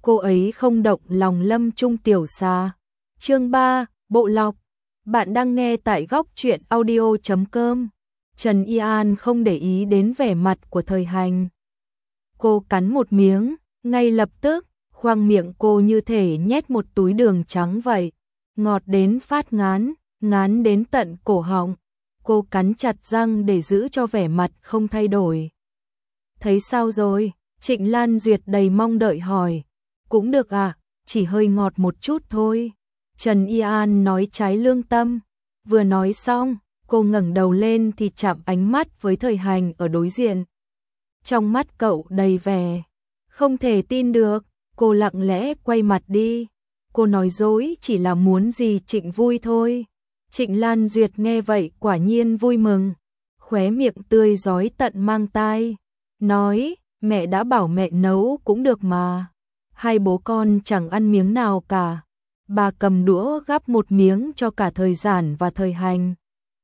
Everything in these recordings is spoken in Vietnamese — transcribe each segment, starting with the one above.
cô ấy không động lòng Lâm Trung tiểu xà. Chương 3, Bộ lọc. Bạn đang nghe tại góc truyện audio.com. Trần Y An không để ý đến vẻ mặt của Thời Hành. Cô cắn một miếng, ngay lập tức, khoang miệng cô như thể nhét một túi đường trắng vậy. Ngọt đến phát ngán, ngán đến tận cổ họng. Cô cắn chặt răng để giữ cho vẻ mặt không thay đổi. Thấy sao rồi? Trịnh Lan Duyệt đầy mong đợi hỏi. Cũng được à, chỉ hơi ngọt một chút thôi. Trần Y An nói trái lương tâm. Vừa nói xong, cô ngẩng đầu lên thì chạm ánh mắt với Thời Hành ở đối diện. Trong mắt cậu đầy vẻ không thể tin được, cô lặng lẽ quay mặt đi. Cô nói dối chỉ là muốn gì Trịnh vui thôi. Trịnh Lan Duyệt nghe vậy quả nhiên vui mừng, khóe miệng tươi rói tận mang tai. Nói, mẹ đã bảo mẹ nấu cũng được mà. Hai bố con chẳng ăn miếng nào cả. Bà cầm đũa gắp một miếng cho cả Thời Giản và Thời Hành.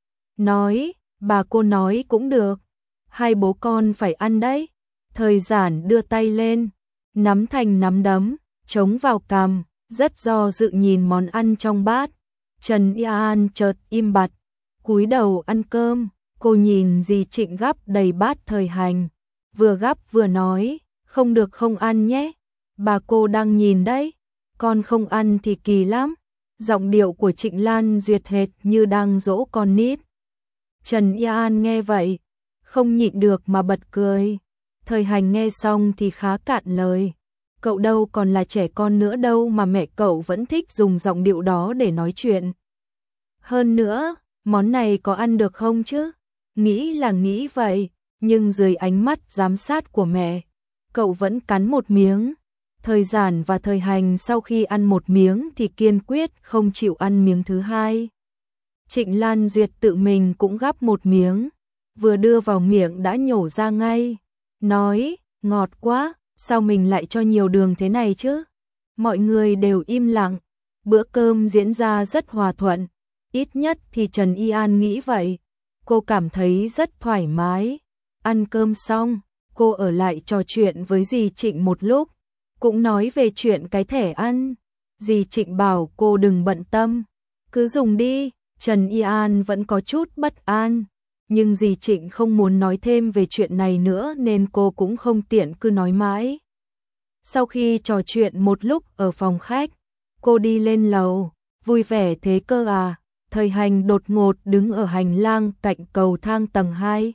Nói, bà cô nói cũng được. Hai bố con phải ăn đấy. Thời Giản đưa tay lên, nắm thành nắm đấm, chống vào cằm, rất do dự nhìn món ăn trong bát. Trần Y An chợt im bặt, cúi đầu ăn cơm. Cô nhìn dì Trịnh gắp đầy bát Thời Hành, vừa gắp vừa nói, không được không ăn nhé. Bà cô đang nhìn đấy, con không ăn thì kỳ lắm. Giọng điệu của Trịnh Lan Duyệt hệt như đang dỗ con nít. Trần Y An nghe vậy, không nhịn được mà bật cười. Thời Hành nghe xong thì khá cạn lời. Cậu đâu còn là trẻ con nữa đâu mà mẹ cậu vẫn thích dùng giọng điệu đó để nói chuyện. Hơn nữa, món này có ăn được không chứ? Nghĩ là nghĩ vậy, nhưng dưới ánh mắt giám sát của mẹ, cậu vẫn cắn một miếng. Thời Giản và Thời Hành sau khi ăn một miếng thì kiên quyết không chịu ăn miếng thứ hai. Trịnh Lan Duyệt tự mình cũng gắp một miếng, vừa đưa vào miệng đã nhổ ra ngay. Nói, ngọt quá, sao mình lại cho nhiều đường thế này chứ? Mọi người đều im lặng, bữa cơm diễn ra rất hòa thuận. Ít nhất thì Trần Y An nghĩ vậy. Cô cảm thấy rất thoải mái. Ăn cơm xong, cô ở lại trò chuyện với dì Trịnh một lúc, cũng nói về chuyện cái thẻ ăn. Dì Trịnh bảo cô đừng bận tâm, cứ dùng đi. Trần Y An vẫn có chút bất an, nhưng dì Trịnh không muốn nói thêm về chuyện này nữa nên cô cũng không tiện cứ nói mãi. Sau khi trò chuyện một lúc ở phòng khách, cô đi lên lầu. Vui vẻ thế cơ à? Thời Hành đột ngột đứng ở hành lang cạnh cầu thang tầng 2.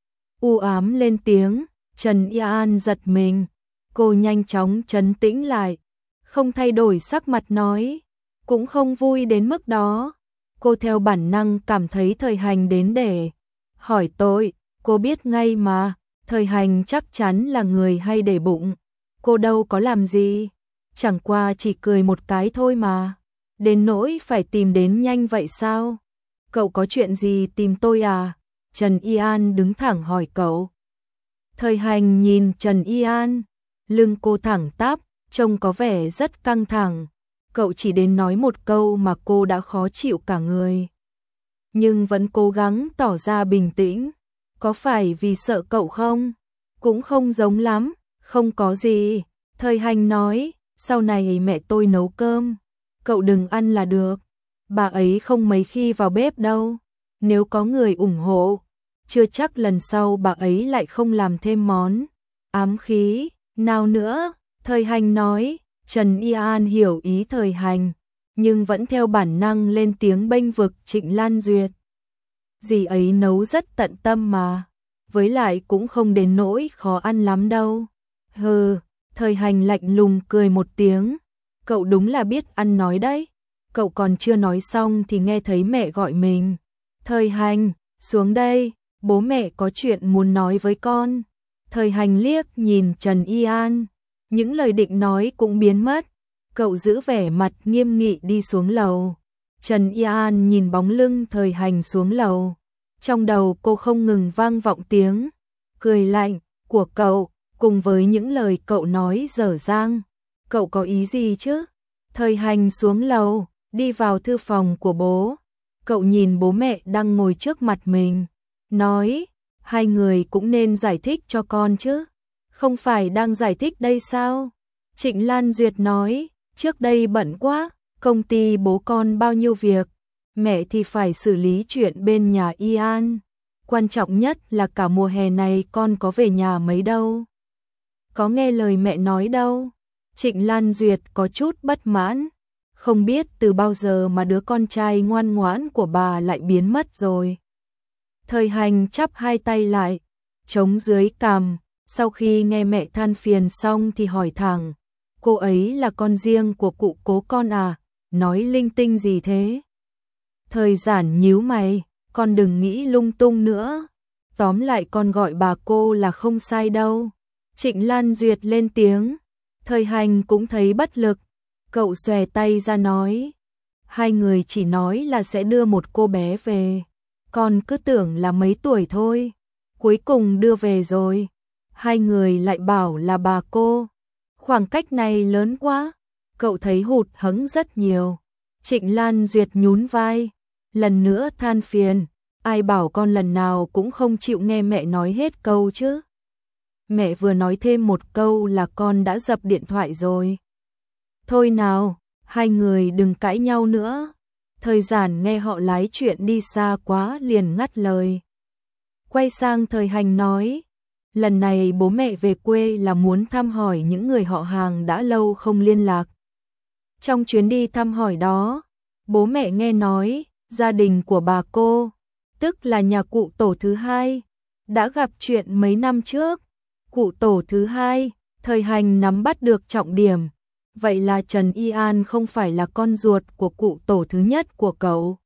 U ám lên tiếng. Trần Y An giật mình. Cô nhanh chóng trấn tĩnh lại, không thay đổi sắc mặt nói, cũng không vui đến mức đó. Cô theo bản năng cảm thấy Thời Hành đến để hỏi tội. Cô biết ngay mà, Thời Hành chắc chắn là người hay để bụng. Cô đâu có làm gì, chẳng qua chỉ cười một cái thôi mà. Đến nỗi phải tìm đến nhanh vậy sao? Cậu có chuyện gì tìm tôi à? Trần Y An đứng thẳng hỏi cậu. Thời Hành nhìn Trần Y An, lưng cô thẳng tắp, trông có vẻ rất căng thẳng. Cậu chỉ đến nói một câu mà cô đã khó chịu cả người, nhưng vẫn cố gắng tỏ ra bình tĩnh. Có phải vì sợ cậu không? Cũng không giống lắm, không có gì. Thời Hành nói, sau này mẹ tôi nấu cơm, cậu đừng ăn là được. Bà ấy không mấy khi vào bếp đâu. Nếu có người ủng hộ, chưa chắc lần sau bà ấy lại không làm thêm món ám khí nào nữa. Thời Hành nói. Trần Y An hiểu ý Thời Hành, nhưng vẫn theo bản năng lên tiếng bênh vực Trịnh Lan Duyệt. Dì ấy nấu rất tận tâm mà, với lại cũng không đến nỗi khó ăn lắm đâu. Hừ. Thời Hành lạnh lùng cười một tiếng. Cậu đúng là biết ăn nói đấy. Cậu còn chưa nói xong thì nghe thấy mẹ gọi mình. Thời Hành, xuống đây, bố mẹ có chuyện muốn nói với con. Thời Hành liếc nhìn Trần Y An, những lời định nói cũng biến mất. Cậu giữ vẻ mặt nghiêm nghị đi xuống lầu. Trần Y An nhìn bóng lưng Thời Hành xuống lầu, trong đầu cô không ngừng vang vọng tiếng cười lạnh của cậu, cùng với những lời cậu nói dở dang. Cậu có ý gì chứ? Thời Hành xuống lầu, đi vào thư phòng của bố. Cậu nhìn bố mẹ đang ngồi trước mặt mình, nói, hai người cũng nên giải thích cho con chứ. Không phải đang giải thích đây sao? Trịnh Lan Duyệt nói, trước đây bận quá, công ty bố con bao nhiêu việc, mẹ thì phải xử lý chuyện bên nhà Y An. Quan trọng nhất là cả mùa hè này con có về nhà mấy đâu. Có nghe lời mẹ nói đâu. Trịnh Lan Duyệt có chút bất mãn. Không biết từ bao giờ mà đứa con trai ngoan ngoãn của bà lại biến mất rồi. Thời Hành chắp hai tay lại, chống dưới cằm, sau khi nghe mẹ than phiền xong thì hỏi thẳng, cô ấy là con riêng của cụ Cố con à, nói linh tinh gì thế? Thời Giản nhíu mày, con đừng nghĩ lung tung nữa, tóm lại con gọi bà cô là không sai đâu. Trịnh Lan Duyệt lên tiếng, Thời Hành cũng thấy bất lực, cậu xòe tay ra nói, hai người chỉ nói là sẽ đưa một cô bé về, con cứ tưởng là mấy tuổi thôi, cuối cùng đưa về rồi, hai người lại bảo là bà cô, khoảng cách này lớn quá, cậu thấy hụt hẫng rất nhiều. Trịnh Lan Duyệt nhún vai, lần nữa than phiền, ai bảo con lần nào cũng không chịu nghe mẹ nói hết câu chứ. Mẹ vừa nói thêm một câu là con đã dập điện thoại rồi. Thôi nào, hai người đừng cãi nhau nữa. Thời Giản nghe họ lái chuyện đi xa quá liền ngắt lời. Quay sang Thời Hành nói, lần này bố mẹ về quê là muốn thăm hỏi những người họ hàng đã lâu không liên lạc. Trong chuyến đi thăm hỏi đó, bố mẹ nghe nói, gia đình của bà cô, tức là nhà cụ tổ thứ hai, đã gặp chuyện mấy năm trước. Cụ tổ thứ hai, Thời Hành nắm bắt được trọng điểm. Vậy là Trần Y An không phải là con ruột của cụ tổ thứ nhất của cậu.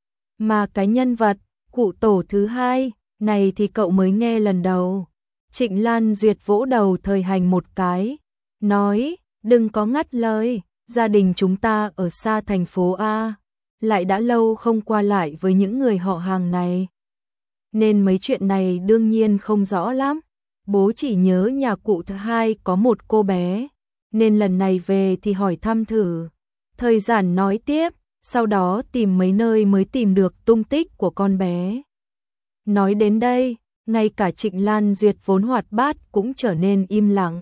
Mà cái nhân vật, cụ tổ thứ hai, này thì cậu mới nghe lần đầu. Trịnh Lan Duyệt vỗ đầu Thời Hành một cái, nói, đừng có ngắt lời, gia đình chúng ta ở xa thành phố A, lại đã lâu không qua lại với những người họ hàng này. Nên mấy chuyện này đương nhiên không rõ lắm. Bố chỉ nhớ nhà cụ thứ hai có một cô bé, nên lần này về thì hỏi thăm thử. Thời Giản nói tiếp, sau đó tìm mấy nơi mới tìm được tung tích của con bé. Nói đến đây, ngay cả Trịnh Lan Duyệt vốn hoạt bát cũng trở nên im lặng.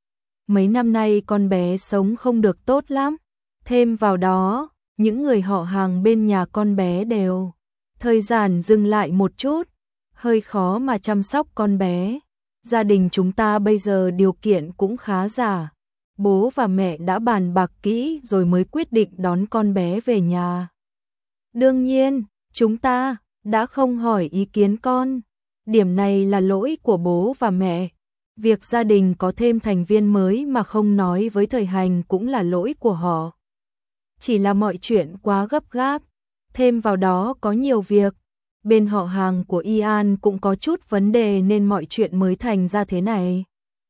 Mấy năm nay con bé sống không được tốt lắm, thêm vào đó, những người họ hàng bên nhà con bé đều. Thời Giản dừng lại một chút, hơi khó mà chăm sóc con bé. Gia đình chúng ta bây giờ điều kiện cũng khá giả. Bố và mẹ đã bàn bạc kỹ rồi mới quyết định đón con bé về nhà. Đương nhiên, chúng ta đã không hỏi ý kiến con. Điểm này là lỗi của bố và mẹ. Việc gia đình có thêm thành viên mới mà không nói với Thời Hành cũng là lỗi của họ. Chỉ là mọi chuyện quá gấp gáp. Thêm vào đó có nhiều việc. Bên họ hàng của Y An cũng có chút vấn đề nên mọi chuyện mới thành ra thế này.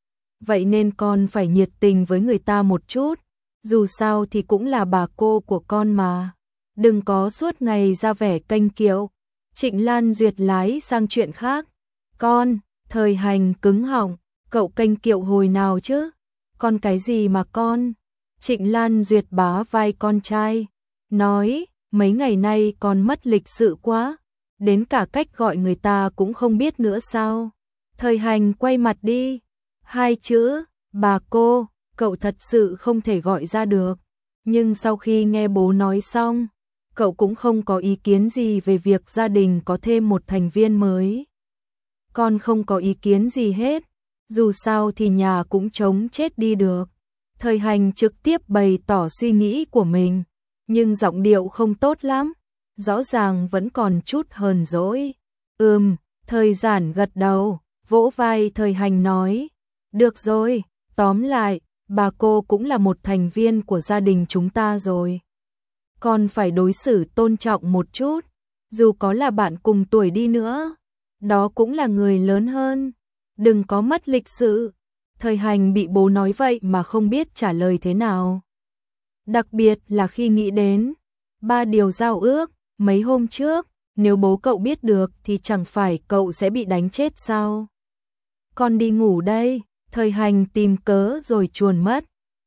Vậy nên con phải nhiệt tình với người ta một chút, dù sao thì cũng là bà cô của con mà. Đừng có suốt ngày ra vẻ kênh kiệu. Trịnh Lan Duyệt lái sang chuyện khác. Con, Thời Hành cứng họng, cậu kênh kiệu hồi nào chứ? Con cái gì mà con? Trịnh Lan Duyệt bá vai con trai, nói, mấy ngày nay con mất lịch sự quá. Đến cả cách gọi người ta cũng không biết nữa sao? Thời Hành quay mặt đi. Hai chữ, bà cô, cậu thật sự không thể gọi ra được. Nhưng sau khi nghe bố nói xong, cậu cũng không có ý kiến gì về việc gia đình có thêm một thành viên mới. Con không có ý kiến gì hết, dù sao thì nhà cũng trống chết đi được. Thời Hành trực tiếp bày tỏ suy nghĩ của mình, nhưng giọng điệu không tốt lắm. Rõ ràng vẫn còn chút hờn dỗi. Thời Giản gật đầu, vỗ vai Thời Hành nói, được rồi, tóm lại, bà cô cũng là một thành viên của gia đình chúng ta rồi. Con phải đối xử tôn trọng một chút, dù có là bạn cùng tuổi đi nữa, đó cũng là người lớn hơn, đừng có mất lịch sự. Thời Hành bị bố nói vậy mà không biết trả lời thế nào. Đặc biệt là khi nghĩ đến 3 điều giao ước mấy hôm trước, nếu bố cậu biết được thì chẳng phải cậu sẽ bị đánh chết sao? Con đi ngủ đây. Thời Hành tìm cớ rồi chuồn mất.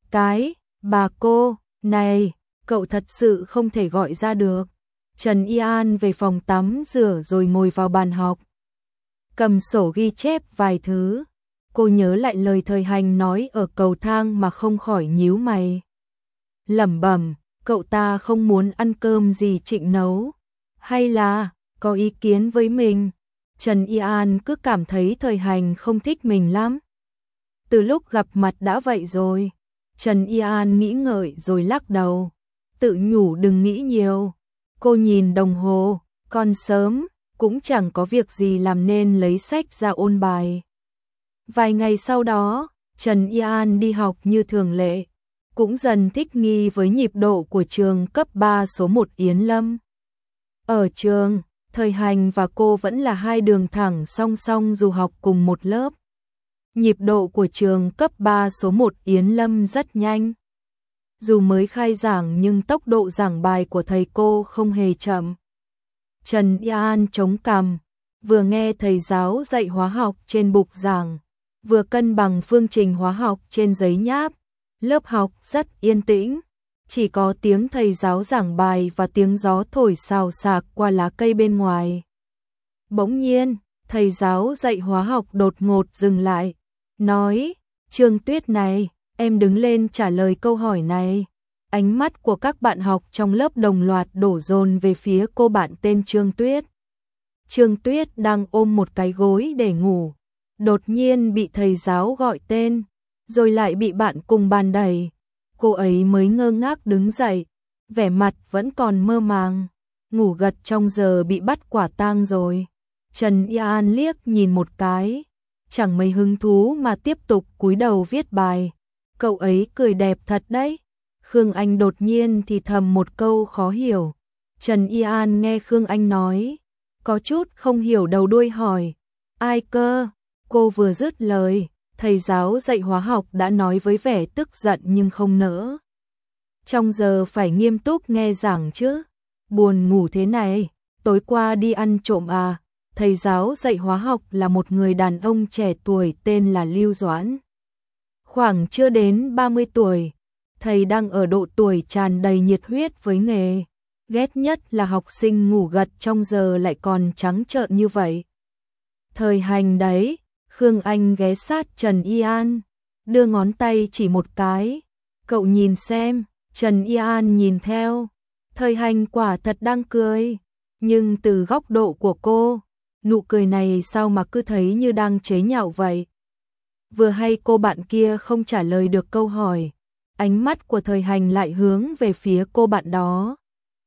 Bà cô, này, cậu thật sự không thể gọi ra được. Trần Y An về phòng tắm rửa rồi ngồi vào bàn học. Cầm sổ ghi chép vài thứ. Cô nhớ lại lời Thời Hành nói ở cầu thang mà không khỏi nhíu mày. Lẩm bẩm, cậu ta không muốn ăn cơm gì Trịnh nấu, hay là có ý kiến với mình? Trần Y An cứ cảm thấy Thời Hành không thích mình lắm. Từ lúc gặp mặt đã vậy rồi. Trần Y An nghĩ ngợi rồi lắc đầu, tự nhủ đừng nghĩ nhiều. Cô nhìn đồng hồ, còn sớm, cũng chẳng có việc gì làm nên lấy sách ra ôn bài. Vài ngày sau đó, Trần Y An đi học như thường lệ, cũng dần thích nghi với nhịp độ của trường cấp 3 số 1 Yến Lâm. Ở trường, Thời Hành và cô vẫn là hai đường thẳng song song dù học cùng một lớp. Nhịp độ của trường cấp 3 số 1 Yến Lâm rất nhanh. Dù mới khai giảng nhưng tốc độ giảng bài của thầy cô không hề chậm. Trần Y An chống cằm, vừa nghe thầy giáo dạy hóa học trên bục giảng, vừa cân bằng phương trình hóa học trên giấy nháp. Lớp học rất yên tĩnh, chỉ có tiếng thầy giáo giảng bài và tiếng gió thổi xào xạc qua lá cây bên ngoài. Bỗng nhiên, thầy giáo dạy hóa học đột ngột dừng lại, nói, Trương Tuyết này, em đứng lên trả lời câu hỏi này. Ánh mắt của các bạn học trong lớp đồng loạt đổ dồn về phía cô bạn tên Trương Tuyết. Trương Tuyết đang ôm một cái gối để ngủ, đột nhiên bị thầy giáo gọi tên, rồi lại bị bạn cùng bàn đẩy. Cô ấy mới ngơ ngác đứng dậy, vẻ mặt vẫn còn mơ màng, ngủ gật trong giờ bị bắt quả tang rồi. Trần Y An liếc nhìn một cái, chẳng mấy hứng thú mà tiếp tục cúi đầu viết bài. Cậu ấy cười đẹp thật đấy. Khương Anh đột nhiên thì thầm một câu khó hiểu. Trần Y An nghe Khương Anh nói, có chút không hiểu đầu đuôi hỏi, ai cơ? Cô vừa dứt lời, thầy giáo dạy hóa học đã nói với vẻ tức giận nhưng không nỡ. Trong giờ phải nghiêm túc nghe giảng chứ, buồn ngủ thế này, tối qua đi ăn trộm à? Thầy giáo dạy hóa học là một người đàn ông trẻ tuổi tên là Lưu Doãn. Khoảng chưa đến 30 tuổi, thầy đang ở độ tuổi tràn đầy nhiệt huyết với nghề. Ghét nhất là học sinh ngủ gật trong giờ lại còn trắng trợn như vậy. Thời Hành đấy, Khương Anh ghé sát Trần Y An, đưa ngón tay chỉ một cái. Cậu nhìn xem, Trần Y An nhìn theo. Thời Hành quả thật đang cười, nhưng từ góc độ của cô, nụ cười này sao mà cứ thấy như đang chế nhạo vậy. Vừa hay cô bạn kia không trả lời được câu hỏi, ánh mắt của Thời Hành lại hướng về phía cô bạn đó.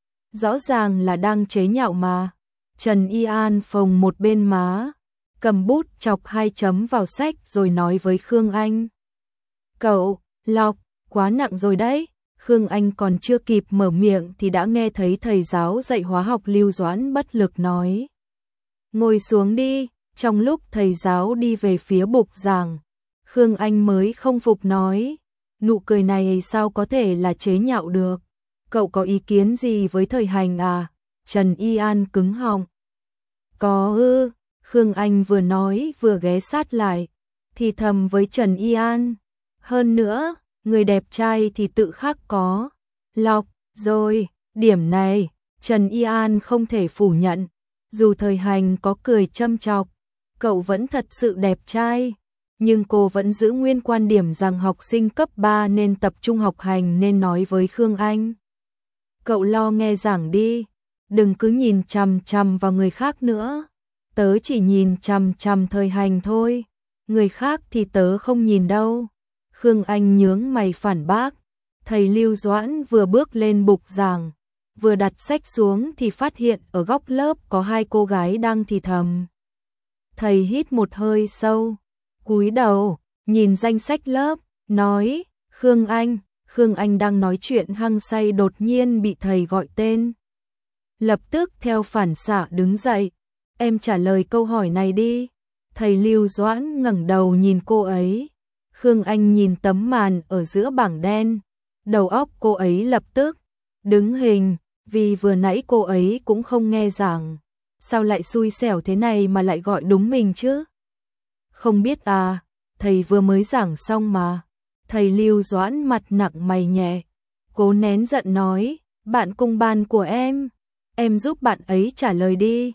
Rõ ràng là đang chế nhạo mà. Trần Y An phồng một bên má, cầm bút chọc 2 chấm vào sách rồi nói với Khương Anh. Cậu, lọc, quá nặng rồi đấy. Khương Anh còn chưa kịp mở miệng thì đã nghe thấy thầy giáo dạy hóa học Lưu Doãn bất lực nói. Ngồi xuống đi. Trong lúc thầy giáo đi về phía bục giảng, Khương Anh mới không phục nói, nụ cười này sao có thể là chế nhạo được? Cậu có ý kiến gì với Thời Hành à? Trần Y An cứng họng. Có ư? Khương Anh vừa nói vừa ghé sát lại, thì thầm với Trần Y An. Hơn nữa, người đẹp trai thì tự khắc có. Lọc, rồi, điểm này, Trần Y An không thể phủ nhận. Dù Thời Hành có cười châm chọc, cậu vẫn thật sự đẹp trai. Nhưng cô vẫn giữ nguyên quan điểm rằng học sinh cấp 3 nên tập trung học hành nên nói với Khương Anh. Cậu lo nghe giảng đi, đừng cứ nhìn chằm chằm vào người khác nữa. Tớ chỉ nhìn chằm chằm Thời Hành thôi, người khác thì tớ không nhìn đâu. Khương Anh nhướng mày phản bác. Thầy Lưu Doãn vừa bước lên bục giảng, vừa đặt sách xuống thì phát hiện ở góc lớp có 2 cô gái đang thì thầm. Thầy hít một hơi sâu, cúi đầu, nhìn danh sách lớp, nói, Khương Anh đang nói chuyện hăng say đột nhiên bị thầy gọi tên. Lập tức theo phản xạ đứng dậy, em trả lời câu hỏi này đi. Thầy Lưu Doãn ngẩng đầu nhìn cô ấy. Khương Anh nhìn tấm màn ở giữa bảng đen, đầu óc cô ấy lập tức đứng hình, vì vừa nãy cô ấy cũng không nghe giảng. Sao lại xui xẻo thế này mà lại gọi đúng mình chứ? Không biết à, thầy vừa mới giảng xong mà. Thầy Lưu Doãn mặt nặng mày nhẹ, cố nén giận nói, bạn cùng bàn của em giúp bạn ấy trả lời đi.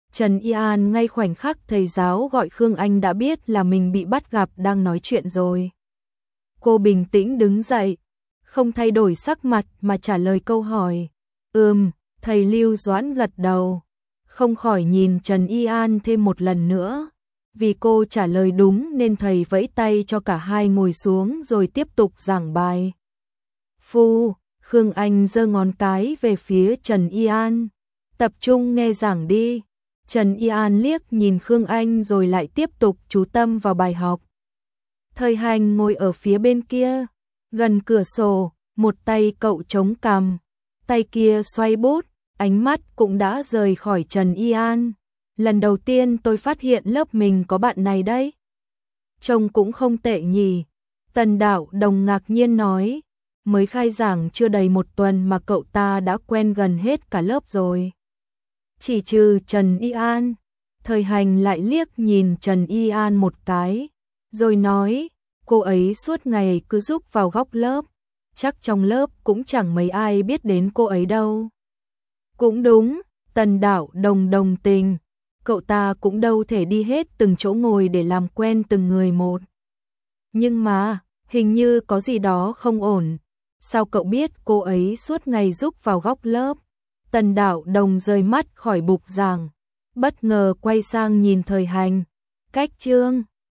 Trần Y An ngay khoảnh khắc thầy giáo gọi Khương Anh đã biết là mình bị bắt gặp đang nói chuyện rồi. Cô bình tĩnh đứng dậy, không thay đổi sắc mặt mà trả lời câu hỏi. Thầy Lưu Doãn gật đầu, không khỏi nhìn Trần Y An thêm một lần nữa. Vì cô trả lời đúng nên thầy vẫy tay cho cả hai ngồi xuống rồi tiếp tục giảng bài. Khương Anh giơ ngón cái về phía Trần Y An. Tập trung nghe giảng đi. Trần Y An liếc nhìn Khương Anh rồi lại tiếp tục chú tâm vào bài học. Thời Hành ngồi ở phía bên kia, gần cửa sổ, một tay cậu chống cằm, tay kia xoay bút, ánh mắt cũng đã rời khỏi Trần Y An. Lần đầu tiên tôi phát hiện lớp mình có bạn này đấy. Trông cũng không tệ nhỉ. Tần Đạo Đồng ngạc nhiên nói. Mới khai giảng chưa đầy một tuần mà cậu ta đã quen gần hết cả lớp rồi. Chỉ trừ Trần Y An. Thời Hành lại liếc nhìn Trần Y An một cái, rồi nói, cô ấy suốt ngày cứ rúc vào góc lớp, chắc trong lớp cũng chẳng mấy ai biết đến cô ấy đâu. Cũng đúng, Tần Đạo Đồng đồng tình, cậu ta cũng đâu thể đi hết từng chỗ ngồi để làm quen từng người một. Nhưng mà, hình như có gì đó không ổn. Sao cậu biết cô ấy suốt ngày rúc vào góc lớp? Tần Đạo Đồng rời mắt khỏi bục giảng, bất ngờ quay sang nhìn Thời Hành. Cách chương